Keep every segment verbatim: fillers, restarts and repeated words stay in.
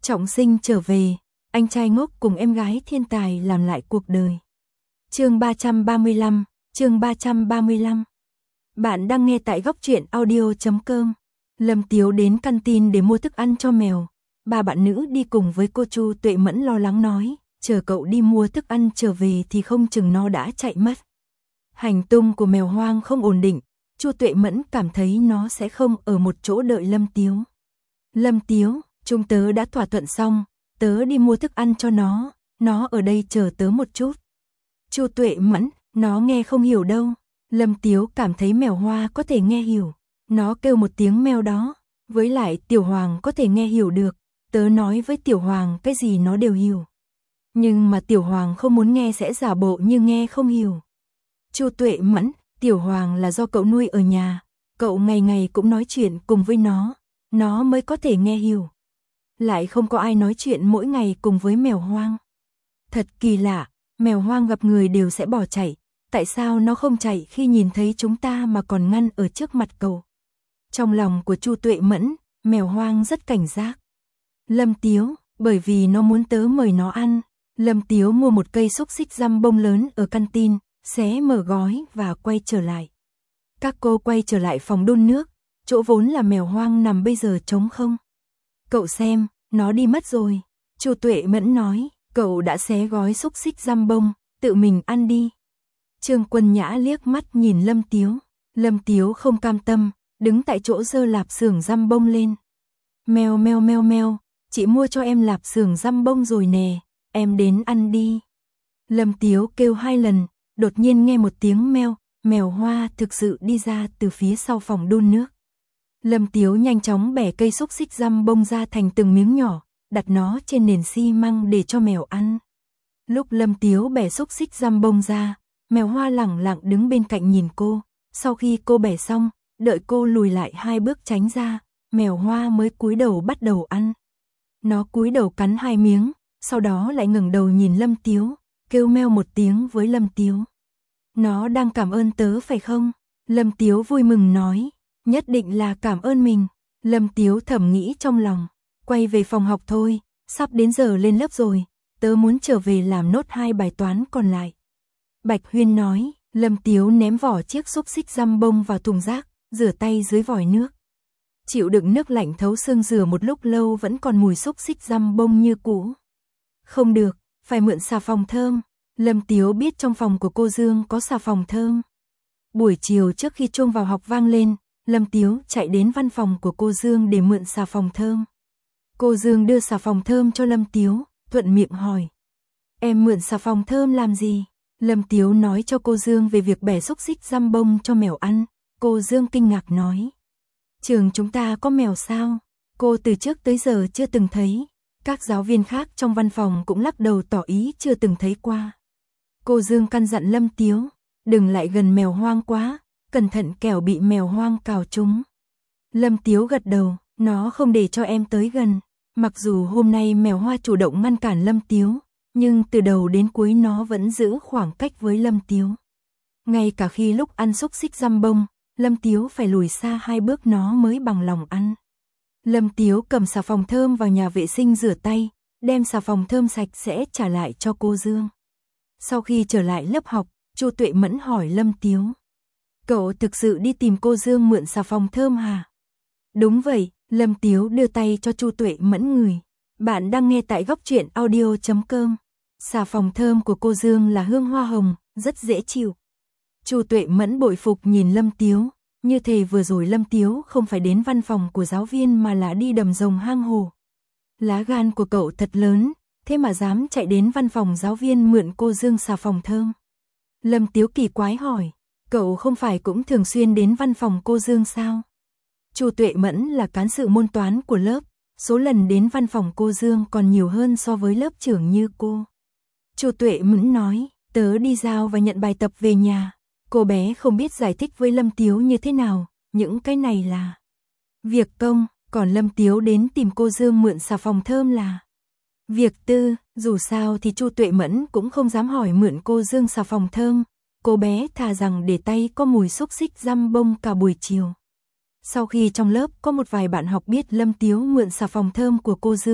Trọng sinh trở về, anh trai ngốc cùng em gái thiên tài làm lại cuộc đời. Chương ba trăm ba mươi lăm, chương ba trăm ba mươi lăm. Bạn đang nghe tại góc truyện audio chấm com. Lâm Tiếu đến canteen để mua thức ăn cho mèo. Ba bạn nữ đi cùng với cô Chu Tuệ Mẫn lo lắng nói, chờ cậu đi mua thức ăn trở về thì không chừng nó đã chạy mất. Hành tung của mèo hoang không ổn định, Chu Tuệ Mẫn cảm thấy nó sẽ không ở một chỗ đợi Lâm Tiếu. Lâm Tiếu, chúng tớ đã thỏa thuận xong, tớ đi mua thức ăn cho nó, nó ở đây chờ tớ một chút. Chu Tuệ Mẫn, nó nghe không hiểu đâu. Lâm Tiếu cảm thấy mèo hoa có thể nghe hiểu. Nó kêu một tiếng meo đó, với lại Tiểu Hoàng có thể nghe hiểu được, tớ nói với Tiểu Hoàng cái gì nó đều hiểu. Nhưng mà Tiểu Hoàng không muốn nghe sẽ giả bộ như nghe không hiểu. Chu Tuệ Mẫn, Tiểu Hoàng là do cậu nuôi ở nhà, cậu ngày ngày cũng nói chuyện cùng với nó, nó mới có thể nghe hiểu. Lại không có ai nói chuyện mỗi ngày cùng với mèo hoang. Thật kỳ lạ, mèo hoang gặp người đều sẽ bỏ chạy, tại sao nó không chạy khi nhìn thấy chúng ta mà còn ngăn ở trước mặt cậu? Trong lòng của Chu Tuệ Mẫn, mèo hoang rất cảnh giác. Lâm Tiếu, bởi vì nó muốn tớ mời nó ăn. Lâm Tiếu mua một cây xúc xích răm bông lớn ở canteen, xé mở gói và quay trở lại. Các cô quay trở lại phòng đun nước, chỗ vốn là mèo hoang nằm bây giờ trống không. Cậu xem, nó đi mất rồi. Chu Tuệ Mẫn nói, cậu đã xé gói xúc xích răm bông, tự mình ăn đi. Trương Quân Nhã liếc mắt nhìn Lâm Tiếu. Lâm Tiếu không cam tâm, đứng tại chỗ giơ lạp xưởng răm bông lên. Mèo meo meo meo, chị mua cho em lạp xưởng răm bông rồi nè, em đến ăn đi. Lâm Tiếu kêu hai lần, đột nhiên nghe một tiếng meo, mèo hoa thực sự đi ra từ phía sau phòng đun nước. Lâm Tiếu nhanh chóng bẻ cây xúc xích răm bông ra thành từng miếng nhỏ, đặt nó trên nền xi măng để cho mèo ăn. Lúc Lâm Tiếu bẻ xúc xích răm bông ra, mèo hoa lẳng lặng đứng bên cạnh nhìn cô. Sau khi cô bẻ xong, đợi cô lùi lại hai bước tránh ra, mèo hoa mới cúi đầu bắt đầu ăn. Nó cúi đầu cắn hai miếng, sau đó lại ngẩng đầu nhìn Lâm Tiếu, kêu meo một tiếng với Lâm Tiếu. Nó đang cảm ơn tớ phải không? Lâm Tiếu vui mừng nói, nhất định là cảm ơn mình. Lâm Tiếu thầm nghĩ trong lòng, quay về phòng học thôi, sắp đến giờ lên lớp rồi, tớ muốn trở về làm nốt hai bài toán còn lại. Bạch Huyên nói, Lâm Tiếu ném vỏ chiếc xúc xích răm bông vào thùng rác, rửa tay dưới vòi nước. Chịu đựng nước lạnh thấu xương rửa một lúc lâu vẫn còn mùi xúc xích răm bông như cũ. Không được, phải mượn xà phòng thơm. Lâm Tiếu biết trong phòng của cô Dương có xà phòng thơm. Buổi chiều trước khi chuông vào học vang lên, Lâm Tiếu chạy đến văn phòng của cô Dương để mượn xà phòng thơm. Cô Dương đưa xà phòng thơm cho Lâm Tiếu, thuận miệng hỏi. Em mượn xà phòng thơm làm gì? Lâm Tiếu nói cho cô Dương về việc bẻ xúc xích răm bông cho mèo ăn. Cô Dương kinh ngạc nói. Trường chúng ta có mèo sao? Cô từ trước tới giờ chưa từng thấy. Các giáo viên khác trong văn phòng cũng lắc đầu tỏ ý chưa từng thấy qua. Cô Dương căn dặn Lâm Tiếu, đừng lại gần mèo hoang quá, cẩn thận kẻo bị mèo hoang cào trúng. Lâm Tiếu gật đầu, nó không để cho em tới gần. Mặc dù hôm nay mèo hoa chủ động ngăn cản Lâm Tiếu, nhưng từ đầu đến cuối nó vẫn giữ khoảng cách với Lâm Tiếu. Ngay cả khi lúc ăn xúc xích răm bông, Lâm Tiếu phải lùi xa hai bước nó mới bằng lòng ăn. Lâm Tiếu cầm xà phòng thơm vào nhà vệ sinh rửa tay, đem xà phòng thơm sạch sẽ trả lại cho cô Dương. Sau khi trở lại lớp học, Chu Tuệ Mẫn hỏi Lâm Tiếu. Cậu thực sự đi tìm cô Dương mượn xà phòng thơm hả? Đúng vậy, Lâm Tiếu đưa tay cho Chu Tuệ Mẫn ngửi. Bạn đang nghe tại góc truyện audio chấm com. Xà phòng thơm của cô Dương là hương hoa hồng, rất dễ chịu. Chu Tuệ Mẫn bội phục nhìn Lâm Tiếu, như thể vừa rồi Lâm Tiếu không phải đến văn phòng của giáo viên mà là đi đầm rồng hang hổ. Lá gan của cậu thật lớn, thế mà dám chạy đến văn phòng giáo viên mượn cô Dương xà phòng thơm. Lâm Tiếu kỳ quái hỏi, cậu không phải cũng thường xuyên đến văn phòng cô Dương sao? Chu Tuệ Mẫn là cán sự môn toán của lớp, số lần đến văn phòng cô Dương còn nhiều hơn so với lớp trưởng như cô. Chu Tuệ Mẫn nói, tớ đi giao và nhận bài tập về nhà. Cô bé không biết giải thích với Lâm Tiếu như thế nào, những cái này là việc công, còn Lâm Tiếu đến tìm cô Dương mượn xà phòng thơm là việc tư. Dù sao thì Chu Tuệ Mẫn cũng không dám hỏi mượn cô Dương xà phòng thơm, cô bé thà rằng để tay có mùi xúc xích răm bông cả buổi chiều. Sau khi trong lớp có một vài bạn học biết Lâm Tiếu mượn xà phòng thơm của cô Dương,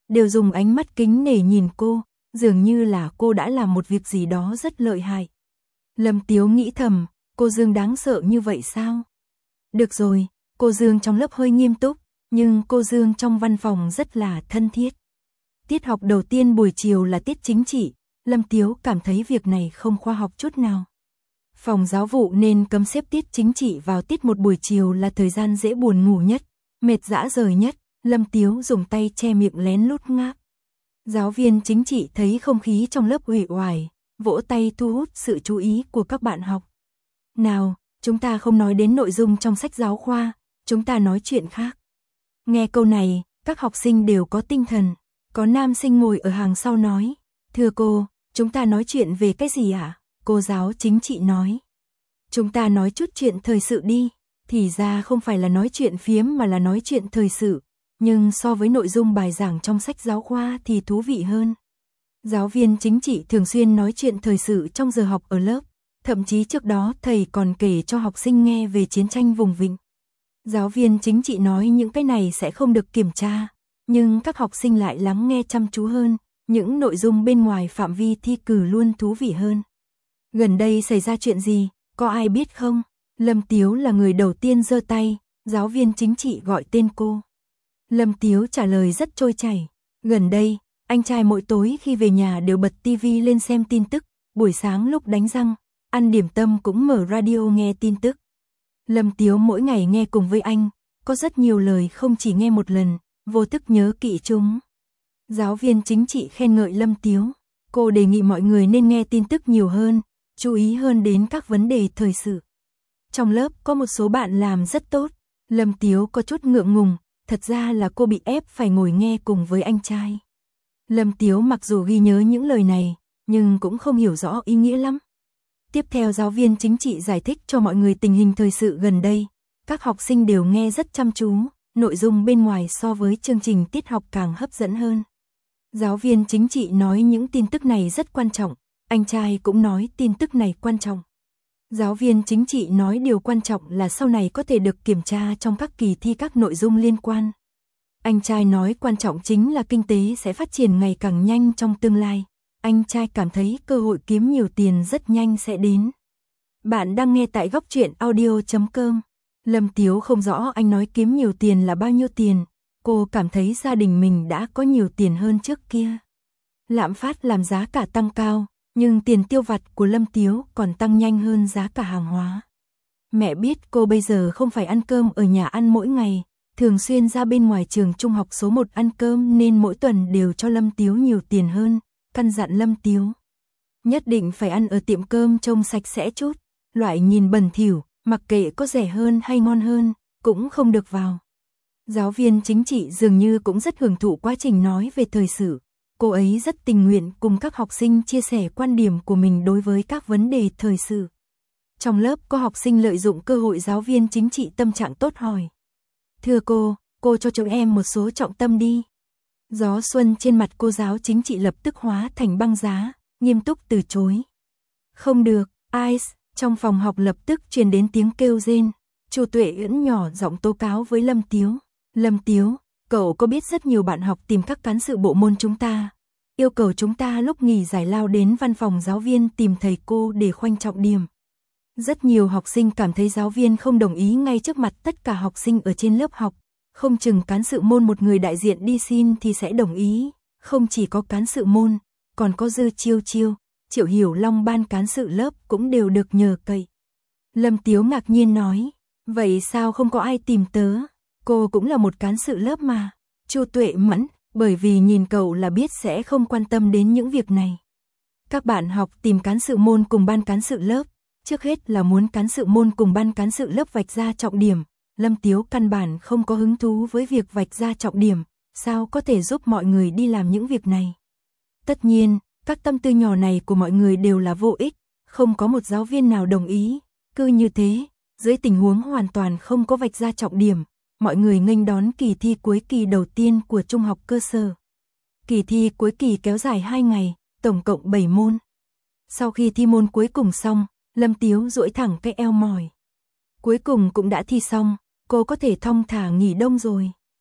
đều dùng ánh mắt kính nể nhìn cô, dường như là cô đã làm một việc gì đó rất lợi hại. Lâm Tiếu nghĩ thầm, cô Dương đáng sợ như vậy sao? Được rồi, cô Dương trong lớp hơi nghiêm túc, nhưng cô Dương trong văn phòng rất là thân thiết. Tiết học đầu tiên buổi chiều là tiết chính trị, Lâm Tiếu cảm thấy việc này không khoa học chút nào. Phòng giáo vụ nên cấm xếp tiết chính trị vào tiết một buổi chiều là thời gian dễ buồn ngủ nhất, mệt dã rời nhất, Lâm Tiếu dùng tay che miệng lén lút ngáp. Giáo viên chính trị thấy không khí trong lớp uể oải, vỗ tay thu hút sự chú ý của các bạn học. Nào, chúng ta không nói đến nội dung trong sách giáo khoa, chúng ta nói chuyện khác. Nghe câu này, các học sinh đều có tinh thần. Có nam sinh ngồi ở hàng sau nói, thưa cô, chúng ta nói chuyện về cái gì ạ? À? Cô giáo chính trị nói, chúng ta nói chút chuyện thời sự đi. Thì ra không phải là nói chuyện phiếm mà là nói chuyện thời sự, nhưng so với nội dung bài giảng trong sách giáo khoa thì thú vị hơn. Giáo viên chính trị thường xuyên nói chuyện thời sự trong giờ học ở lớp, thậm chí trước đó thầy còn kể cho học sinh nghe về chiến tranh vùng vịnh. Giáo viên chính trị nói những cái này sẽ không được kiểm tra, nhưng các học sinh lại lắng nghe chăm chú hơn, những nội dung bên ngoài phạm vi thi cử luôn thú vị hơn. Gần đây xảy ra chuyện gì, có ai biết không? Lâm Tiếu là người đầu tiên giơ tay, giáo viên chính trị gọi tên cô. Lâm Tiếu trả lời rất trôi chảy, gần đây, anh trai mỗi tối khi về nhà đều bật tivi lên xem tin tức, buổi sáng lúc đánh răng, ăn điểm tâm cũng mở radio nghe tin tức. Lâm Tiếu mỗi ngày nghe cùng với anh, có rất nhiều lời không chỉ nghe một lần, vô thức nhớ kỹ chúng. Giáo viên chính trị khen ngợi Lâm Tiếu, cô đề nghị mọi người nên nghe tin tức nhiều hơn, chú ý hơn đến các vấn đề thời sự. Trong lớp có một số bạn làm rất tốt, Lâm Tiếu có chút ngượng ngùng, thật ra là cô bị ép phải ngồi nghe cùng với anh trai. Lâm Tiếu mặc dù ghi nhớ những lời này, nhưng cũng không hiểu rõ ý nghĩa lắm. Tiếp theo giáo viên chính trị giải thích cho mọi người tình hình thời sự gần đây, các học sinh đều nghe rất chăm chú, nội dung bên ngoài so với chương trình tiết học càng hấp dẫn hơn. Giáo viên chính trị nói những tin tức này rất quan trọng, anh trai cũng nói tin tức này quan trọng. Giáo viên chính trị nói điều quan trọng là sau này có thể được kiểm tra trong các kỳ thi các nội dung liên quan. Anh trai nói quan trọng chính là kinh tế sẽ phát triển ngày càng nhanh trong tương lai. Anh trai cảm thấy cơ hội kiếm nhiều tiền rất nhanh sẽ đến. Bạn đang nghe tại góc truyện audio chấm com. Lâm Tiếu không rõ anh nói kiếm nhiều tiền là bao nhiêu tiền. Cô cảm thấy gia đình mình đã có nhiều tiền hơn trước kia. Lạm phát làm giá cả tăng cao, nhưng tiền tiêu vặt của Lâm Tiếu còn tăng nhanh hơn giá cả hàng hóa. Mẹ biết cô bây giờ không phải ăn cơm ở nhà ăn mỗi ngày, thường xuyên ra bên ngoài trường trung học số một ăn cơm nên mỗi tuần đều cho Lâm Tiếu nhiều tiền hơn, căn dặn Lâm Tiếu. Nhất định phải ăn ở tiệm cơm trông sạch sẽ chút, loại nhìn bẩn thỉu, mặc kệ có rẻ hơn hay ngon hơn, cũng không được vào. Giáo viên chính trị dường như cũng rất hưởng thụ quá trình nói về thời sự. Cô ấy rất tình nguyện cùng các học sinh chia sẻ quan điểm của mình đối với các vấn đề thời sự. Trong lớp có học sinh lợi dụng cơ hội giáo viên chính trị tâm trạng tốt hỏi. Thưa cô, cô cho chúng em một số trọng tâm đi. Gió xuân trên mặt cô giáo chính trị lập tức hóa thành băng giá, nghiêm túc từ chối. Không được, Ice, trong phòng học lập tức truyền đến tiếng kêu rên. Chu Tuệ ưỡn nhỏ giọng tố cáo với Lâm Tiếu. Lâm Tiếu, cậu có biết rất nhiều bạn học tìm các cán sự bộ môn chúng ta, yêu cầu chúng ta lúc nghỉ giải lao đến văn phòng giáo viên tìm thầy cô để khoanh trọng điểm. Rất nhiều học sinh cảm thấy giáo viên không đồng ý ngay trước mặt tất cả học sinh ở trên lớp học, không chừng cán sự môn một người đại diện đi xin thì sẽ đồng ý, không chỉ có cán sự môn, còn có Dư Chiêu Chiêu, Triệu Hiểu Long ban cán sự lớp cũng đều được nhờ cậy. Lâm Tiếu ngạc nhiên nói, vậy sao không có ai tìm tớ? Cô cũng là một cán sự lớp mà. Chu Tuệ mẫn, bởi vì nhìn cậu là biết sẽ không quan tâm đến những việc này. Các bạn học tìm cán sự môn cùng ban cán sự lớp, trước hết là muốn cán sự môn cùng ban cán sự lớp vạch ra trọng điểm. Lâm Tiếu căn bản không có hứng thú với việc vạch ra trọng điểm, sao có thể giúp mọi người đi làm những việc này. Tất nhiên, các tâm tư nhỏ này của mọi người đều là vô ích, không có một giáo viên nào đồng ý. Cứ như thế, dưới tình huống hoàn toàn không có vạch ra trọng điểm, mọi người nghênh đón kỳ thi cuối kỳ đầu tiên của trung học cơ sở. Kỳ thi cuối kỳ kéo dài hai ngày, tổng cộng bảy môn. Sau khi thi môn cuối cùng xong, Lâm Tiếu duỗi thẳng cái eo mỏi. Cuối cùng cũng đã thi xong, cô có thể thong thả nghỉ đông rồi.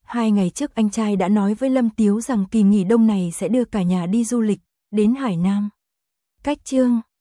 Hai ngày trước anh trai đã nói với Lâm Tiếu rằng kỳ nghỉ đông này sẽ đưa cả nhà đi du lịch, đến Hải Nam. Cách chương